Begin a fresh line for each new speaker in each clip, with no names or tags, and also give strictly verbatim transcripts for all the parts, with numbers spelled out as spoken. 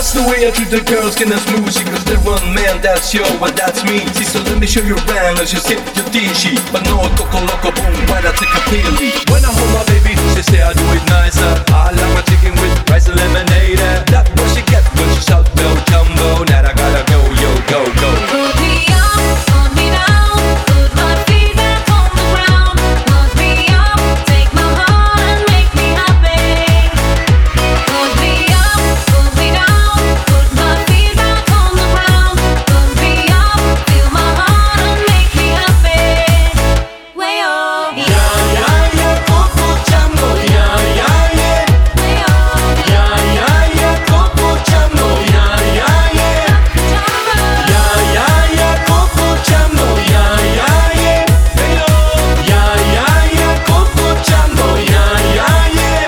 That's the way I treat the girls, can I smooth she? Cause they're one man, that's yo, but that's me. See, so let me show you around as you sip your tea. But no, coco loco, boom, right, I take a peely. When I hold my baby, she say I do it nicer. I like my chicken with rice and lemonade. That's what she gets when she shout, no jumbo. Now I gotta go, yo, go, go.
Put me up, put me down, put my feet back on the ground. Put me up, take my heart and make me happy. Put me up, put me down, put my feet back on the ground. Put me up, feel my heart and make me happy. Way up,
Yeah, yeah, yeah, Coco Jumbo, yeah, yeah, yeah.
way up,
Yeah, yeah, yeah, Coco Jumbo, yeah, yeah, yeah. Yeah, yeah, yeah, Coco Jumbo, yeah, yeah, yeah. Yeah, yeah, yeah, Coco Jumbo, yeah, yeah, yeah.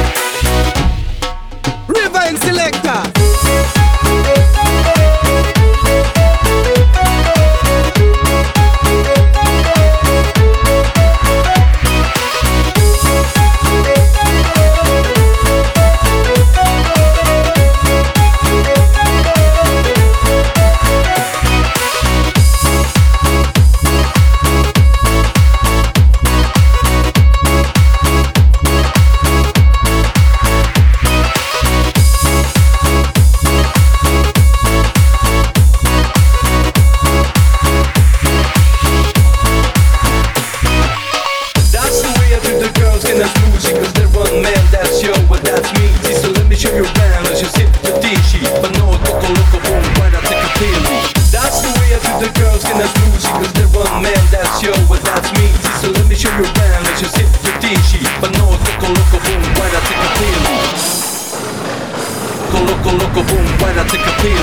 River and Selector.
That's the way I treat the girls, can I smooth she? Cause they're one man, that's yo, but that's me. See, so let me show you around as you sip your tea. But no, coco loco, boom, right, I take a peely. That's the way I treat the girls, can I smooth she? Cause they're one man, that's yo, but that's me. See, so let me show you around as you sip your tea. But no, coco loco, boom, right, I take a peely. Coco loco, boom, right, I take a peely.